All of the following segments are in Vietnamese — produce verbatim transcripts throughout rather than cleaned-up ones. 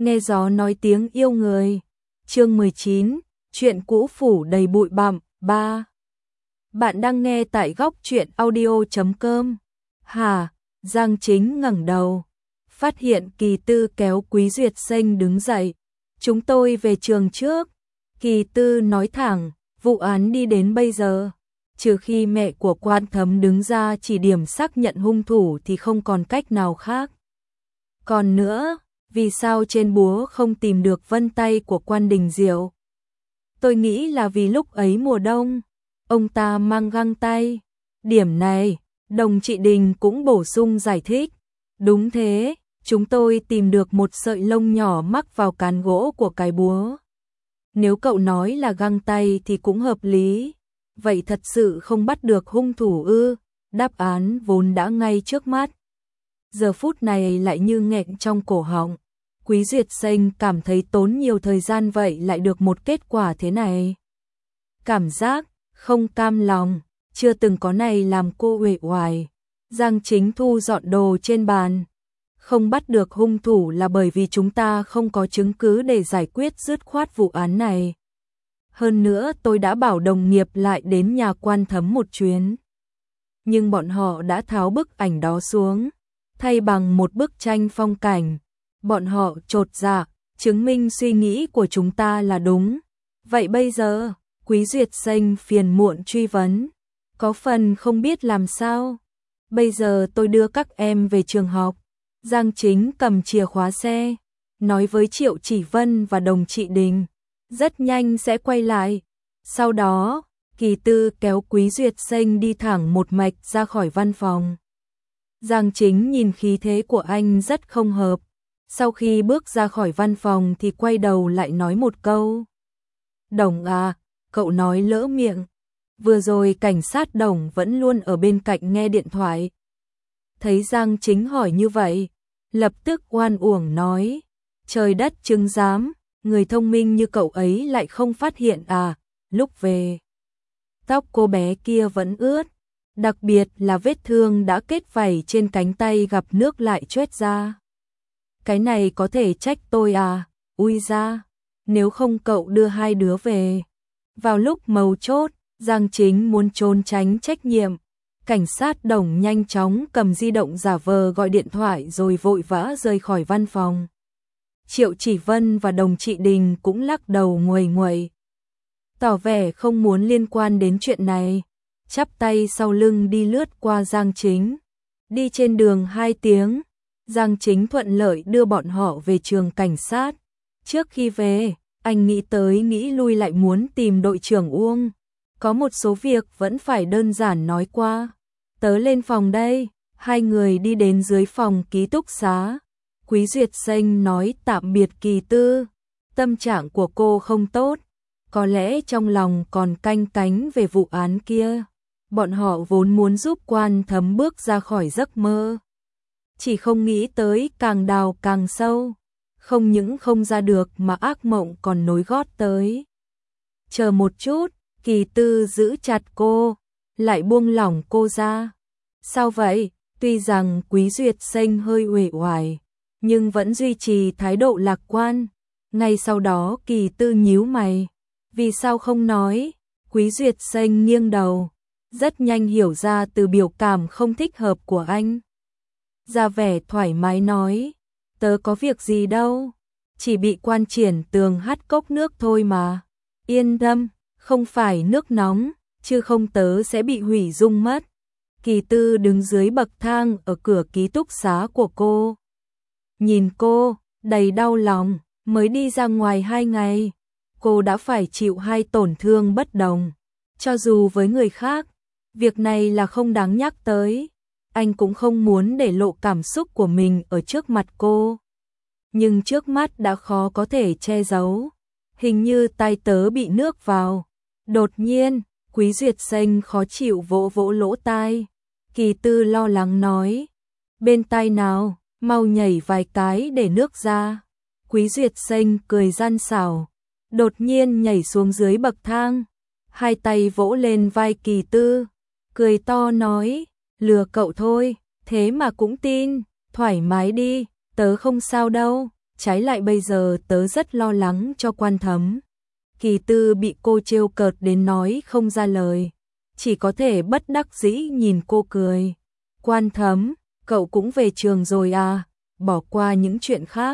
Nghe gió nói tiếng yêu người. Chương mười chín, chuyện cũ phủ đầy bụi bặm. ba. Bạn đang nghe tại góc truyện audio chấm com. Hả? Giang Chính ngẩng đầu, phát hiện Kỳ Tư kéo Quý Duyệt Sinh đứng dậy. Chúng tôi về trường trước. Kỳ Tư nói thẳng, vụ án đi đến bây giờ, trừ khi mẹ của Quan Thấm đứng ra chỉ điểm xác nhận hung thủ thì không còn cách nào khác. Còn nữa, vì sao trên búa không tìm được vân tay của Quan Đình Diệu? Tôi nghĩ là vì lúc ấy mùa đông, ông ta mang găng tay. Điểm này, Đồng Trị Đình cũng bổ sung giải thích. Đúng thế, chúng tôi tìm được một sợi lông nhỏ mắc vào cán gỗ của cái búa. Nếu cậu nói là găng tay thì cũng hợp lý. Vậy thật sự không bắt được hung thủ ư? Đáp án vốn đã ngay trước mắt, giờ phút này lại như nghẹn trong cổ họng. Quý Duyệt Sinh cảm thấy tốn nhiều thời gian vậy lại được một kết quả thế này. Cảm giác không cam lòng, chưa từng có này làm cô uể oải. Giang Chính thu dọn đồ trên bàn. Không bắt được hung thủ là bởi vì chúng ta không có chứng cứ để giải quyết dứt khoát vụ án này. Hơn nữa tôi đã bảo đồng nghiệp lại đến nhà Quan Thấm một chuyến. Nhưng bọn họ đã tháo bức ảnh đó xuống, thay bằng một bức tranh phong cảnh. Bọn họ chột dạ, chứng minh suy nghĩ của chúng ta là đúng. Vậy bây giờ, Quý Duyệt Sinh phiền muộn truy vấn, có phần không biết làm sao. Bây giờ tôi đưa các em về trường học. Giang Chính cầm chìa khóa xe, nói với Triệu Chỉ Vân và Đồng Trị Đình, rất nhanh sẽ quay lại. Sau đó, Kỳ Tư kéo Quý Duyệt Sinh đi thẳng một mạch ra khỏi văn phòng. Giang Chính nhìn khí thế của anh rất không hợp. Sau khi bước ra khỏi văn phòng thì quay đầu lại nói một câu. Đồng à, cậu nói lỡ miệng. Vừa rồi cảnh sát Đồng vẫn luôn ở bên cạnh nghe điện thoại. Thấy Giang Chính hỏi như vậy, lập tức oan uổng nói. Trời đất chứng giám, người thông minh như cậu ấy lại không phát hiện à, lúc về. Tóc cô bé kia vẫn ướt, đặc biệt là vết thương đã kết vảy trên cánh tay gặp nước lại choét ra. Cái này có thể trách tôi à, ui ra, nếu không cậu đưa hai đứa về. Vào lúc mấu chốt, Giang Chính muốn trốn tránh trách nhiệm. Cảnh sát Đồng nhanh chóng cầm di động giả vờ gọi điện thoại rồi vội vã rời khỏi văn phòng. Triệu Chỉ Vân và Đồng Trị Đình cũng lắc đầu nguầy nguậy, tỏ vẻ không muốn liên quan đến chuyện này, chắp tay sau lưng đi lướt qua Giang Chính. Đi trên đường hai tiếng, Giang Chính thuận lợi đưa bọn họ về trường cảnh sát. Trước khi về, anh nghĩ tới nghĩ lui lại muốn tìm đội trưởng Uông. Có một số việc vẫn phải đơn giản nói qua. Tớ lên phòng đây. Hai người đi đến dưới phòng ký túc xá. Quý Duyệt Sinh nói tạm biệt Kỳ Tư. Tâm trạng của cô không tốt, có lẽ trong lòng còn canh cánh về vụ án kia. Bọn họ vốn muốn giúp Quan Thấm bước ra khỏi giấc mơ, chỉ không nghĩ tới càng đào càng sâu. Không những không ra được mà ác mộng còn nối gót tới. Chờ một chút, Kỳ Tư giữ chặt cô, lại buông lỏng cô ra. Sao vậy? Tuy rằng Quý Duyệt Sinh hơi uể oải, nhưng vẫn duy trì thái độ lạc quan. Ngay sau đó Kỳ Tư nhíu mày. Vì sao không nói? Quý Duyệt Sinh nghiêng đầu, rất nhanh hiểu ra từ biểu cảm không thích hợp của anh. Ra vẻ thoải mái nói, tớ có việc gì đâu, chỉ bị Quan Triển Tường hắt cốc nước thôi mà. Yên tâm, không phải nước nóng, chứ không tớ sẽ bị hủy dung mất. Kỳ Tư đứng dưới bậc thang ở cửa ký túc xá của cô. Nhìn cô, đầy đau lòng, mới đi ra ngoài hai ngày, cô đã phải chịu hai tổn thương bất đồng. Cho dù với người khác, việc này là không đáng nhắc tới. Anh cũng không muốn để lộ cảm xúc của mình ở trước mặt cô. Nhưng trước mắt đã khó có thể che giấu. Hình như tai tớ bị nước vào. Đột nhiên, Quý Duyệt Sinh khó chịu vỗ vỗ lỗ tai. Kỳ Tư lo lắng nói, bên tai nào, mau nhảy vài cái để nước ra. Quý Duyệt Sinh cười gian xảo, đột nhiên nhảy xuống dưới bậc thang, hai tay vỗ lên vai Kỳ Tư, cười to nói, lừa cậu thôi, thế mà cũng tin, thoải mái đi, tớ không sao đâu, trái lại bây giờ tớ rất lo lắng cho Quan Thấm. Kỳ Tư bị cô trêu cợt đến nói không ra lời, chỉ có thể bất đắc dĩ nhìn cô cười. Quan Thấm, cậu cũng về trường rồi à, bỏ qua những chuyện khác.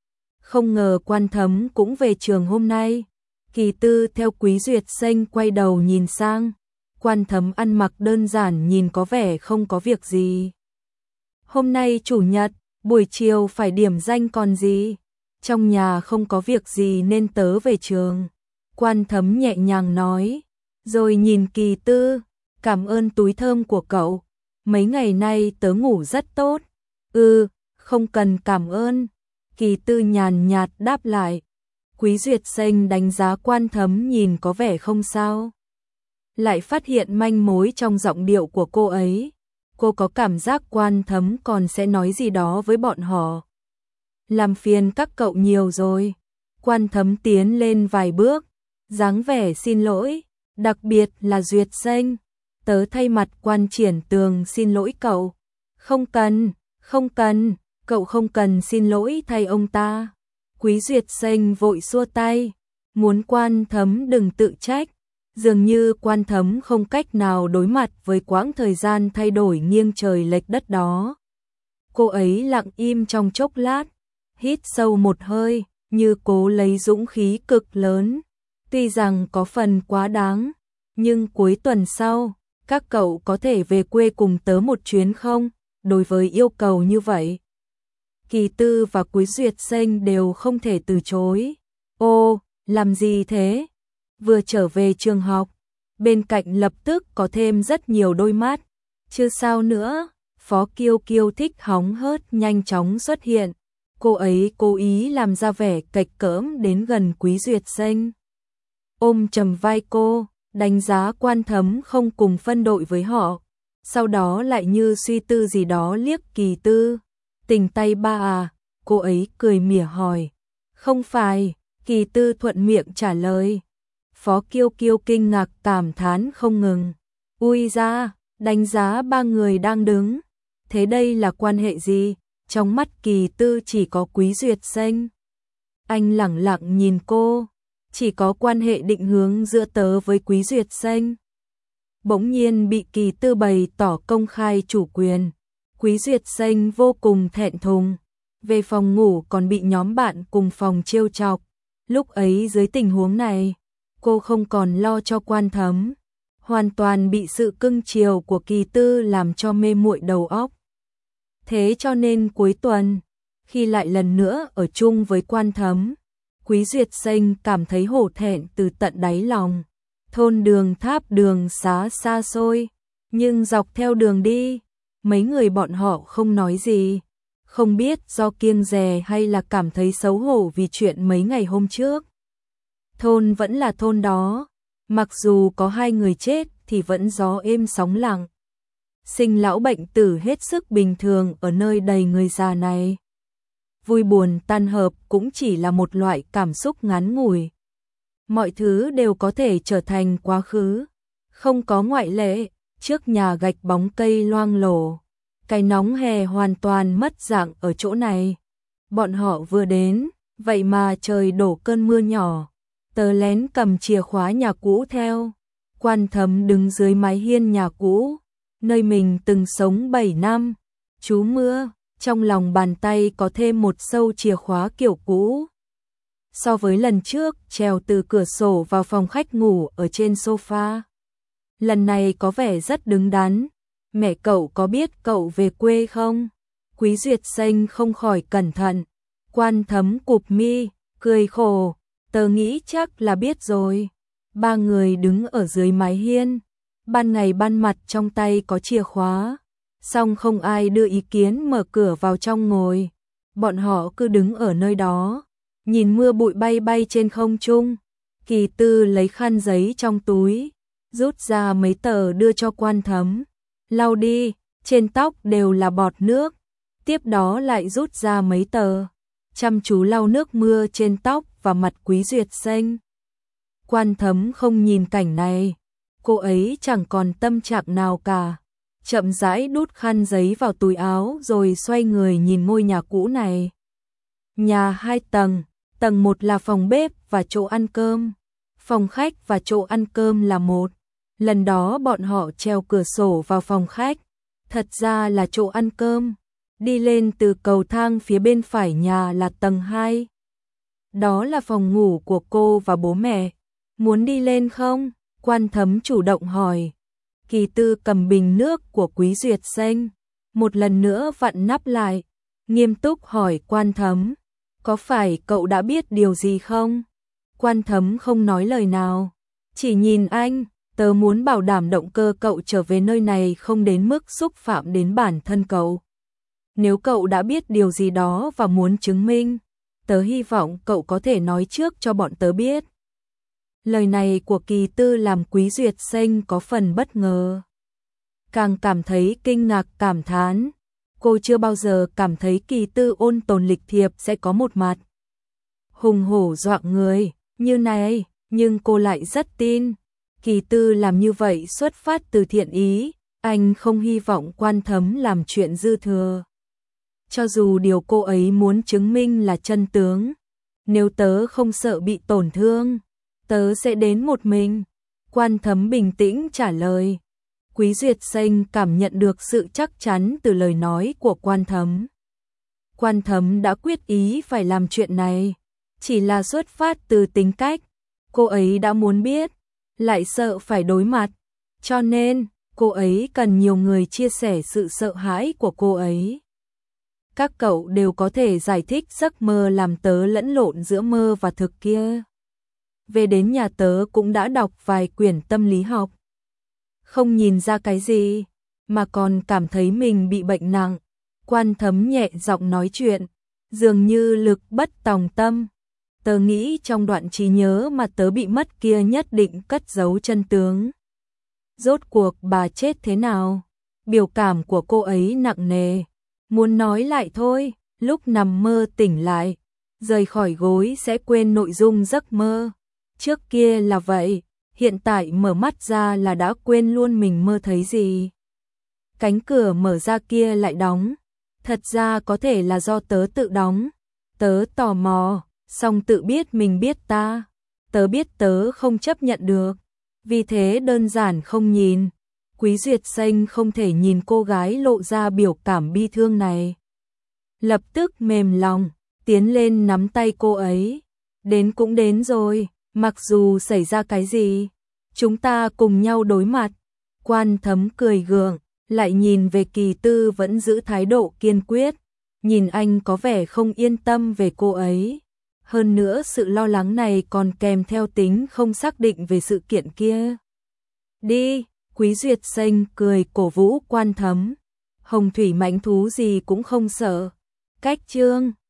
Không ngờ Quan Thấm cũng về trường hôm nay. Kỳ Tư theo Quý Duyệt Xanh quay đầu nhìn sang. Quan Thấm ăn mặc đơn giản nhìn có vẻ không có việc gì. Hôm nay chủ nhật, buổi chiều phải điểm danh còn gì. Trong nhà không có việc gì nên tớ về trường. Quan Thấm nhẹ nhàng nói. Rồi nhìn Kỳ Tư, cảm ơn túi thơm của cậu. Mấy ngày nay tớ ngủ rất tốt. Ừ, không cần cảm ơn. Kỳ Tư nhàn nhạt đáp lại. Quý Duyệt Xanh đánh giá Quan Thấm nhìn có vẻ không sao. Lại phát hiện manh mối trong giọng điệu của cô ấy. Cô có cảm giác Quan Thấm còn sẽ nói gì đó với bọn họ. Làm phiền các cậu nhiều rồi. Quan Thấm tiến lên vài bước, dáng vẻ xin lỗi, đặc biệt là Duyệt Xanh. Tớ thay mặt Quan Triển Tường xin lỗi cậu. Không cần, không cần, cậu không cần xin lỗi thay ông ta. Quý Duyệt Xanh vội xua tay, muốn Quan Thấm đừng tự trách. Dường như Quan Thấm không cách nào đối mặt với quãng thời gian thay đổi nghiêng trời lệch đất đó. Cô ấy lặng im trong chốc lát, hít sâu một hơi, như cố lấy dũng khí cực lớn. Tuy rằng có phần quá đáng, nhưng cuối tuần sau, các cậu có thể về quê cùng tớ một chuyến không? Đối với yêu cầu như vậy, Kỳ Tư và Quý Duyệt Xanh đều không thể từ chối. Ô, làm gì thế? Vừa trở về trường học, bên cạnh lập tức có thêm rất nhiều đôi mắt. Chứ sao nữa, Phó Kiêu Kiêu thích hóng hớt nhanh chóng xuất hiện. Cô ấy cố ý làm ra vẻ cạch cỡm đến gần Quý Duyệt Xanh. Ôm chầm vai cô, đánh giá Quan Thấm không cùng phân đội với họ. Sau đó lại như suy tư gì đó liếc Kỳ Tư. Tình tay ba à, cô ấy cười mỉa hỏi. Không phải, Kỳ Tư thuận miệng trả lời. Phó Kiêu Kiêu kinh ngạc cảm thán không ngừng. Ui ra, đánh giá ba người đang đứng. Thế đây là quan hệ gì? Trong mắt Kỳ Tư chỉ có Quý Duyệt Xanh. Anh lẳng lặng nhìn cô. Chỉ có quan hệ định hướng giữa tớ với Quý Duyệt Xanh. Bỗng nhiên bị Kỳ Tư bày tỏ công khai chủ quyền. Quý Duyệt Xanh vô cùng thẹn thùng. Về phòng ngủ còn bị nhóm bạn cùng phòng trêu chọc. Lúc ấy dưới tình huống này, cô không còn lo cho Quan Thấm. Hoàn toàn bị sự cưng chiều của Kỳ Tư làm cho mê muội đầu óc. Thế cho nên cuối tuần, khi lại lần nữa ở chung với Quan Thấm, Quý Duyệt Xanh cảm thấy hổ thẹn từ tận đáy lòng. Thôn Đường Tháp đường xá xa xôi, nhưng dọc theo đường đi, mấy người bọn họ không nói gì. Không biết do kiêng dè hay là cảm thấy xấu hổ vì chuyện mấy ngày hôm trước. Thôn vẫn là thôn đó, mặc dù có hai người chết thì vẫn gió êm sóng lặng. Sinh lão bệnh tử hết sức bình thường ở nơi đầy người già này. Vui buồn tan hợp cũng chỉ là một loại cảm xúc ngắn ngủi. Mọi thứ đều có thể trở thành quá khứ. Không có ngoại lệ, trước nhà gạch bóng cây loang lổ. Cái nóng hè hoàn toàn mất dạng ở chỗ này. Bọn họ vừa đến, vậy mà trời đổ cơn mưa nhỏ. Tớ lén cầm chìa khóa nhà cũ theo. Quan Thấm đứng dưới mái hiên nhà cũ, nơi mình từng sống bảy năm. Chú mưa, trong lòng bàn tay có thêm một sâu chìa khóa kiểu cũ. So với lần trước trèo từ cửa sổ vào phòng khách ngủ ở trên sofa, lần này có vẻ rất đứng đắn. Mẹ cậu có biết cậu về quê không? Quý Duyệt Xanh không khỏi cẩn thận. Quan Thấm cụp mi, cười khổ. Tớ nghĩ chắc là biết rồi. Ba người đứng ở dưới mái hiên. Ban ngày ban mặt trong tay có chìa khóa. Xong không ai đưa ý kiến mở cửa vào trong ngồi. Bọn họ cứ đứng ở nơi đó, nhìn mưa bụi bay bay trên không trung. Kỳ Tư lấy khăn giấy trong túi, rút ra mấy tờ đưa cho Quan Thấm. Lau đi, trên tóc đều là bọt nước. Tiếp đó lại rút ra mấy tờ, chăm chú lau nước mưa trên tóc và mặt Quý Duyệt Xanh. Quan Thấm không nhìn cảnh này, cô ấy chẳng còn tâm trạng nào cả. Chậm rãi đút khăn giấy vào túi áo rồi xoay người nhìn ngôi nhà cũ này. Nhà hai tầng, tầng một là phòng bếp và chỗ ăn cơm, phòng khách và chỗ ăn cơm là một. Lần đó bọn họ treo cửa sổ vào phòng khách, thật ra là chỗ ăn cơm. Đi lên từ cầu thang phía bên phải nhà là tầng hai. Đó là phòng ngủ của cô và bố mẹ. Muốn đi lên không? Quan Thấm chủ động hỏi. Kỳ Tư cầm bình nước của Quý Duyệt Xanh, một lần nữa vặn nắp lại, nghiêm túc hỏi Quan Thấm, có phải cậu đã biết điều gì không? Quan Thấm không nói lời nào, chỉ nhìn anh. Tớ muốn bảo đảm động cơ cậu trở về nơi này không đến mức xúc phạm đến bản thân cậu. Nếu cậu đã biết điều gì đó và muốn chứng minh, tớ hy vọng cậu có thể nói trước cho bọn tớ biết. Lời này của Kỳ Tư làm Quý Duyệt Xanh có phần bất ngờ. Càng cảm thấy kinh ngạc cảm thán. Cô chưa bao giờ cảm thấy Kỳ Tư ôn tồn lịch thiệp sẽ có một mặt hùng hổ dọa người như này, nhưng cô lại rất tin. Kỳ Tư làm như vậy xuất phát từ thiện ý, anh không hy vọng Quan Thấm làm chuyện dư thừa. Cho dù điều cô ấy muốn chứng minh là chân tướng, nếu tớ không sợ bị tổn thương, tớ sẽ đến một mình. Quan Thấm bình tĩnh trả lời. Quý Duyệt Xanh cảm nhận được sự chắc chắn từ lời nói của Quan Thấm. Quan Thấm đã quyết ý phải làm chuyện này, chỉ là xuất phát từ tính cách. Cô ấy đã muốn biết, lại sợ phải đối mặt, cho nên cô ấy cần nhiều người chia sẻ sự sợ hãi của cô ấy. Các cậu đều có thể giải thích giấc mơ làm tớ lẫn lộn giữa mơ và thực kia. Về đến nhà tớ cũng đã đọc vài quyển tâm lý học. Không nhìn ra cái gì, mà còn cảm thấy mình bị bệnh nặng. Quan Thấm nhẹ giọng nói chuyện, dường như lực bất tòng tâm. Tớ nghĩ trong đoạn trí nhớ mà tớ bị mất kia nhất định cất giấu chân tướng. Rốt cuộc bà chết thế nào? Biểu cảm của cô ấy nặng nề. Muốn nói lại thôi, lúc nằm mơ tỉnh lại, rời khỏi gối sẽ quên nội dung giấc mơ. Trước kia là vậy, hiện tại mở mắt ra là đã quên luôn mình mơ thấy gì. Cánh cửa mở ra kia lại đóng. Thật ra có thể là do tớ tự đóng. Tớ tò mò, xong tự biết mình biết ta. Tớ biết tớ không chấp nhận được, vì thế đơn giản không nhìn. Quý Duyệt Xanh không thể nhìn cô gái lộ ra biểu cảm bi thương này. Lập tức mềm lòng, tiến lên nắm tay cô ấy. Đến cũng đến rồi, mặc dù xảy ra cái gì, chúng ta cùng nhau đối mặt. Quan Thấm cười gượng, lại nhìn về Kỳ Tư vẫn giữ thái độ kiên quyết. Nhìn anh có vẻ không yên tâm về cô ấy. Hơn nữa sự lo lắng này còn kèm theo tính không xác định về sự kiện kia. Đi, Quý Duyệt Xanh cười cổ vũ Quan Thấm. Hồng thủy mãnh thú gì cũng không sợ. Cách chương